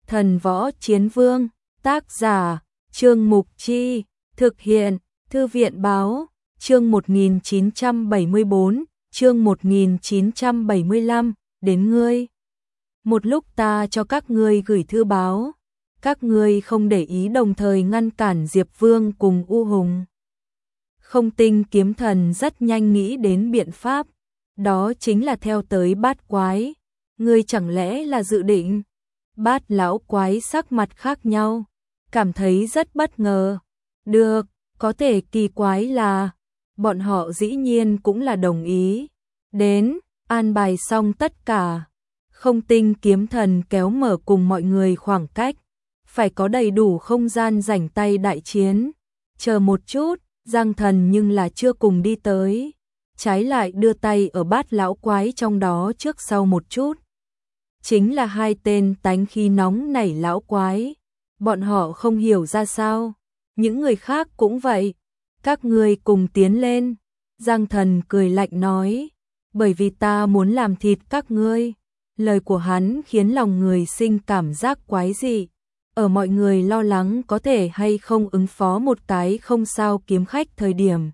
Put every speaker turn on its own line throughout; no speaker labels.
Thần Võ Chiến Vương, tác giả, Trương Mục Chi, thực hiện, Thư viện Báo, chương 1974, chương 1975, đến ngươi. Một lúc ta cho các ngươi gửi thư báo, các ngươi không để ý đồng thời ngăn cản Diệp Vương cùng U Hùng. Không Tinh Kiếm Thần rất nhanh nghĩ đến biện pháp, đó chính là theo tới Bát Quái. Ngươi chẳng lẽ là dự định? Bát lão quái sắc mặt khác nhau, cảm thấy rất bất ngờ. Được, có thể kỳ quái là bọn họ dĩ nhiên cũng là đồng ý. Đến, an bài xong tất cả. Không Tinh Kiếm Thần kéo mở cùng mọi người khoảng cách, phải có đầy đủ không gian rảnh tay đại chiến. Chờ một chút, Giang Thần nhưng là chưa cùng đi tới, trái lại đưa tay ở Bát lão quái trong đó trước sau một chút. Chính là hai tên tánh khí nóng nảy lão quái, bọn họ không hiểu ra sao, những người khác cũng vậy. Các ngươi cùng tiến lên, Giang Thần cười lạnh nói, bởi vì ta muốn làm thịt các ngươi. Lời của hắn khiến lòng người sinh cảm giác quái dị. Ở mọi người lo lắng có thể hay không ứng phó một cái không sao kiếm khách thời điểm,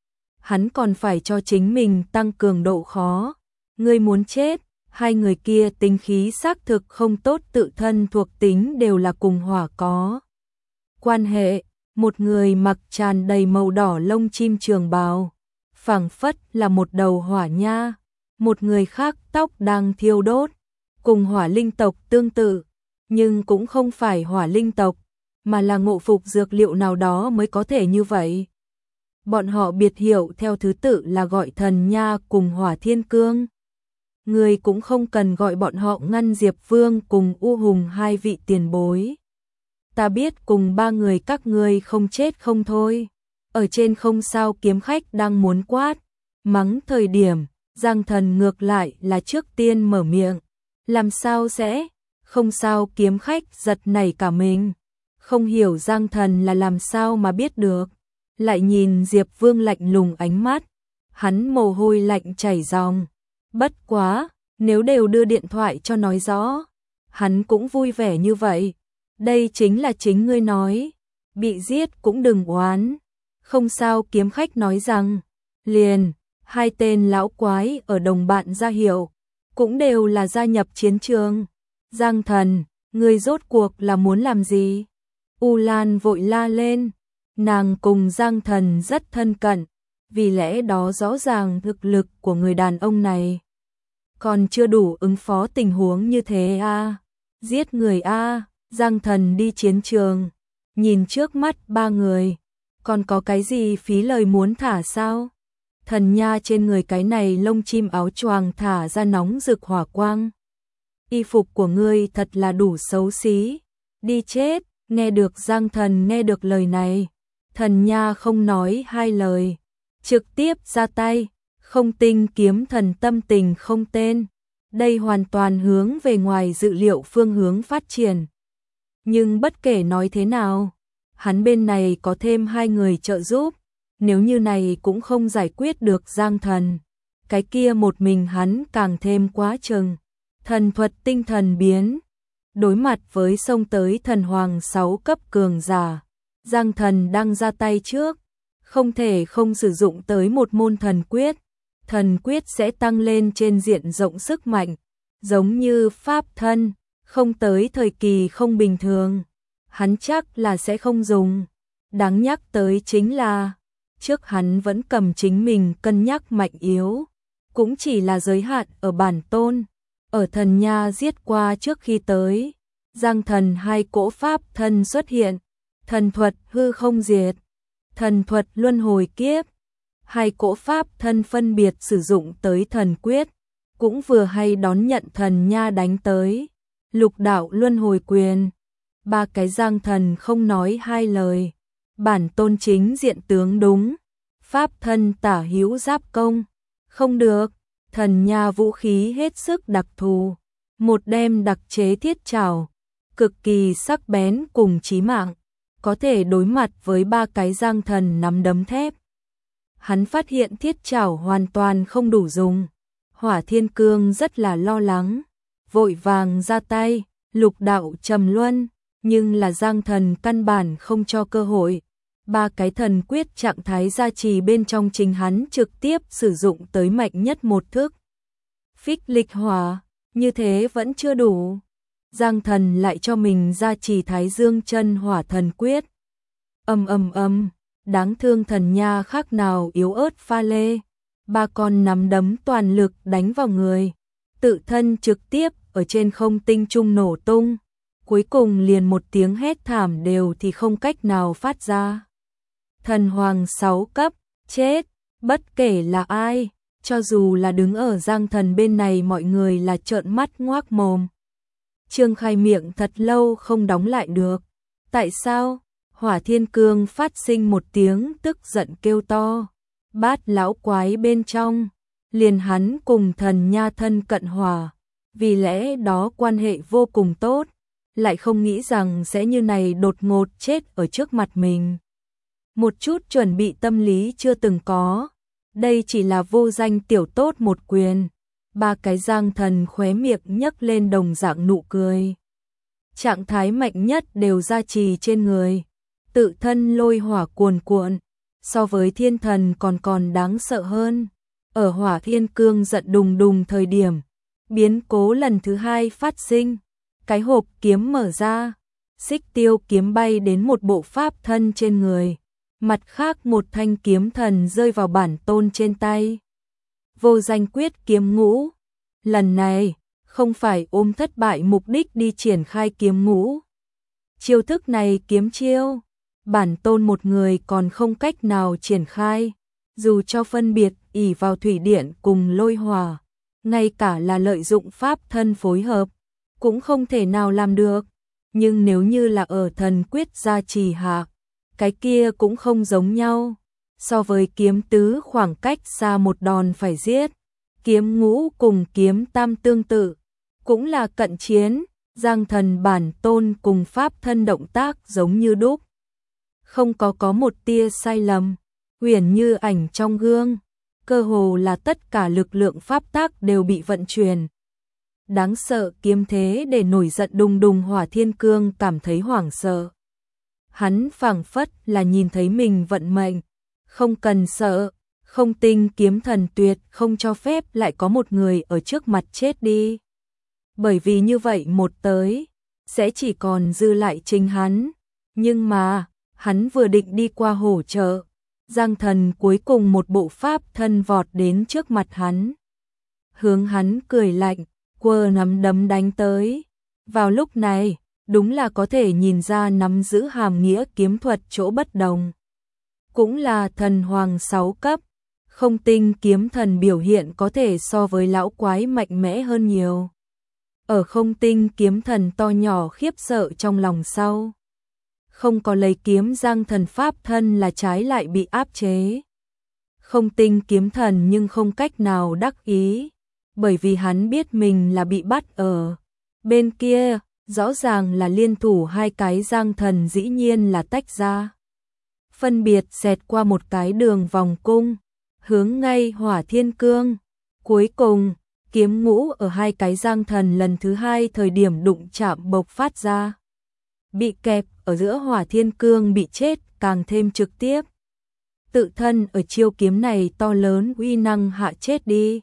hắn còn phải cho chính mình tăng cường độ khó. Ngươi muốn chết? Hai người kia tính khí xác thực không tốt, tự thân thuộc tính đều là cùng hỏa có quan hệ. Một người mặc tràn đầy màu đỏ lông chim trường bào, phảng phất là một đầu hỏa nha. Một người khác tóc đang thiêu đốt, cùng hỏa linh tộc tương tự, nhưng cũng không phải hỏa linh tộc, mà là ngộ phục dược liệu nào đó mới có thể như vậy. Bọn họ biệt hiệu theo thứ tự là gọi thần nha cùng hỏa thiên cương. Người cũng không cần gọi bọn họ ngăn Diệp Vương cùng U Hùng hai vị tiền bối. Ta biết cùng ba người các ngươi không chết không thôi. Ở trên không sao kiếm khách đang muốn quát mắng thời điểm, Giang Thần ngược lại là trước tiên mở miệng. Làm sao sẽ? Không sao kiếm khách giật nảy cả mình, không hiểu Giang Thần là làm sao mà biết được. Lại nhìn Diệp Vương lạnh lùng ánh mắt, hắn mồ hôi lạnh chảy ròng. Bất quá, nếu đều đưa điện thoại cho nói rõ, hắn cũng vui vẻ như vậy. Đây chính là chính ngươi nói, bị giết cũng đừng oán. Không sao kiếm khách nói rằng, liền, hai tên lão quái ở đồng bạn ra hiệu, cũng đều là gia nhập chiến trường. Giang Thần, ngươi rốt cuộc là muốn làm gì? U Lan vội la lên, nàng cùng Giang Thần rất thân cận, vì lẽ đó rõ ràng thực lực của người đàn ông này còn chưa đủ ứng phó tình huống như thế a. Giết người a. Giang Thần đi chiến trường, nhìn trước mắt ba người, còn có cái gì phí lời muốn thả sao? Thần nha trên người cái này lông chim áo choàng thả ra nóng rực hỏa quang. Y phục của ngươi thật là đủ xấu xí, đi chết. Nghe được Giang Thần nghe được lời này, thần nha không nói hai lời, trực tiếp ra tay. Không Tinh Kiếm Thần tâm tình không tên, đây hoàn toàn hướng về ngoài dự liệu phương hướng phát triển. Nhưng bất kể nói thế nào, hắn bên này có thêm hai người trợ giúp, nếu như này cũng không giải quyết được Giang Thần, cái kia một mình hắn càng thêm quá chừng. Thần thuật tinh thần biến, đối mặt với xông tới thần hoàng 6 cấp cường giả, Giang Thần đang ra tay trước, không thể không sử dụng tới một môn thần quyết. Thần quyết sẽ tăng lên trên diện rộng sức mạnh, giống như pháp thân, không tới thời kỳ không bình thường, hắn chắc là sẽ không dùng. Đáng nhắc tới chính là, trước hắn vẫn cầm chính mình cân nhắc mạnh yếu, cũng chỉ là giới hạn ở bản tôn. Ở thần nha giết qua trước khi tới, Giang Thần hai cỗ pháp thân xuất hiện, thần thuật hư không diệt, thần thuật luân hồi kiếp. Hai cỗ pháp thân phân biệt sử dụng tới thần quyết, cũng vừa hay đón nhận thần nha đánh tới. Lục đạo luân hồi quyền, ba cái Giang Thần không nói hai lời, bản tôn chính diện tướng đúng, pháp thân tả hữu giáp công, không được. Thần nha vũ khí hết sức đặc thù, một đem đặc chế thiết trảo, cực kỳ sắc bén cùng chí mạng, có thể đối mặt với ba cái Giang Thần nắm đấm thép. Hắn phát hiện thiết trảo hoàn toàn không đủ dùng, Hỏa Thiên Cương rất là lo lắng, vội vàng ra tay, lục đạo trầm luân, nhưng là Giang Thần căn bản không cho cơ hội. Ba cái thần quyết trạng thái gia trì bên trong chính hắn trực tiếp sử dụng tới mạnh nhất một thức. Phích lịch hỏa, như thế vẫn chưa đủ. Giang Thần lại cho mình gia trì Thái Dương chân hỏa thần quyết. Đáng thương thần nha khác nào yếu ớt pha lê. Ba con nắm đấm toàn lực đánh vào người, tự thân trực tiếp ở trên không tinh trung nổ tung. Cuối cùng liền một tiếng hét thảm đều thì không cách nào phát ra. Thần hoàng 6 cấp, chết, bất kể là ai, cho dù là đứng ở Giang Thần bên này mọi người là trợn mắt ngoác mồm. Trương Khai miệng thật lâu không đóng lại được. Tại sao? Hỏa Thiên Cương phát sinh một tiếng tức giận kêu to. Bát lão quái bên trong, liền hắn cùng thần nha thân cận hỏa, vì lẽ đó quan hệ vô cùng tốt, lại không nghĩ rằng sẽ như này đột ngột chết ở trước mặt mình. Một chút chuẩn bị tâm lý chưa từng có, đây chỉ là vô danh tiểu tốt một quyền. Ba cái Giang Thần khóe miệng nhấc lên đồng dạng nụ cười. Trạng thái mạnh nhất đều gia trì trên người, tự thân lôi hỏa cuồn cuộn, so với thiên thần còn đáng sợ hơn. Ở Hỏa Thiên Cương giận đùng đùng thời điểm, biến cố lần thứ hai phát sinh. Cái hộp kiếm mở ra, xích tiêu kiếm bay đến một bộ pháp thân trên người, mặt khác một thanh kiếm thần rơi vào bản tôn trên tay. Vô danh quyết kiếm ngũ, lần này không phải ôm thất bại mục đích đi triển khai kiếm ngũ. Chiêu thức này kiếm chiêu, bản tôn một người còn không cách nào triển khai, dù cho phân biệt ỷ vào thủy điện cùng lôi hỏa, ngay cả là lợi dụng pháp thân phối hợp, cũng không thể nào làm được. Nhưng nếu như là ở thần quyết gia trì hạ, cái kia cũng không giống nhau. So với kiếm tứ khoảng cách xa một đòn phải giết, kiếm ngũ cùng kiếm tam tương tự, cũng là cận chiến. Giang Thần bản tôn cùng pháp thân động tác giống như đúc, không có một tia sai lầm, huyền như ảnh trong gương, cơ hồ là tất cả lực lượng pháp tác đều bị vận chuyển. Đáng sợ kiếm thế để nổi giận đùng đùng Hỏa Thiên Cương cảm thấy hoảng sợ. Hắn phảng phất là nhìn thấy mình vận mệnh, không cần sợ, không tinh kiếm thần tuyệt không cho phép lại có một người ở trước mặt chết đi. Bởi vì như vậy một tới, sẽ chỉ còn dư lại chính hắn. Nhưng mà, hắn vừa định đi qua hỗ trợ, Giang Thần cuối cùng một bộ pháp thân vọt đến trước mặt hắn. Hướng hắn cười lạnh, quơ nắm đấm đánh tới. Vào lúc này, đúng là có thể nhìn ra nắm giữ hàm nghĩa kiếm thuật chỗ bất đồng. Cũng là thần hoàng 6 cấp, không tinh kiếm thần biểu hiện có thể so với lão quái mạnh mẽ hơn nhiều. Ở không tinh kiếm thần to nhỏ khiếp sợ trong lòng sau. Không có lấy kiếm Giang Thần pháp thân là trái lại bị áp chế. Không tinh kiếm thần nhưng không cách nào đắc ý, bởi vì hắn biết mình là bị bắt ở bên kia, rõ ràng là liên thủ hai cái Giang Thần dĩ nhiên là tách ra. Phân biệt xẹt qua một cái đường vòng cung, hướng ngay Hỏa Thiên Cương. Cuối cùng, kiếm ngũ ở hai cái Giang Thần lần thứ hai thời điểm đụng chạm bộc phát ra. Bị kẹp ở giữa Hỏa Thiên Cương bị chết càng thêm trực tiếp. Tự thân ở chiêu kiếm này to lớn uy năng hạ chết đi.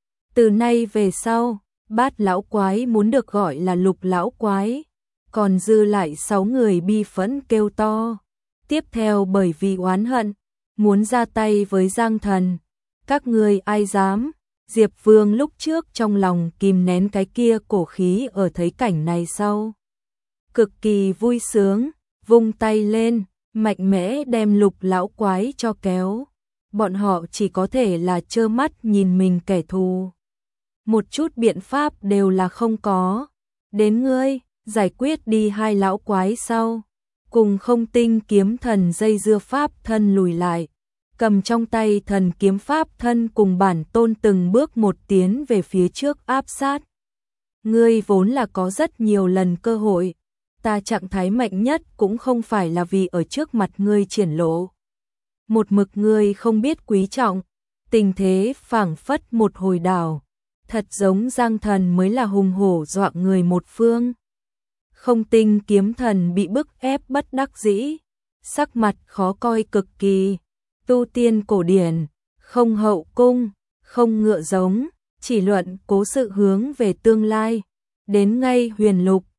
Từ nay về sau, Bát lão quái muốn được gọi là Lục lão quái, còn dư lại 6 người bi phẫn kêu to. Tiếp theo bởi vì oán hận, muốn ra tay với Giang Thần. Các ngươi ai dám? Diệp Vương lúc trước trong lòng kìm nén cái kia cổ khí ở thấy cảnh này sau. Cực kỳ vui sướng, vung tay lên, mạnh mẽ đem Lục lão quái cho kéo. Bọn họ chỉ có thể là trơ mắt nhìn mình kẻ thù. Một chút biện pháp đều là không có. Đến ngươi, giải quyết đi hai lão quái sau. Cùng không tinh kiếm thần dây dưa pháp thân lùi lại. Cầm trong tay thần kiếm pháp thân cùng bản tôn từng bước một tiến về phía trước áp sát. Ngươi vốn là có rất nhiều lần cơ hội. Ta trạng thái mạnh nhất cũng không phải là vì ở trước mặt ngươi triển lộ. Một mực ngươi không biết quý trọng, tình thế phảng phất một hồi đảo. Thật giống Giang Thần mới là hùng hổ dọa người một phương. Không Tinh kiếm thần bị bức ép bất đắc dĩ, sắc mặt khó coi cực kỳ. Tu tiên cổ điển, không hậu cung, không ngựa giống, chỉ luận cố sự hướng về tương lai. Đến ngay huyền lục,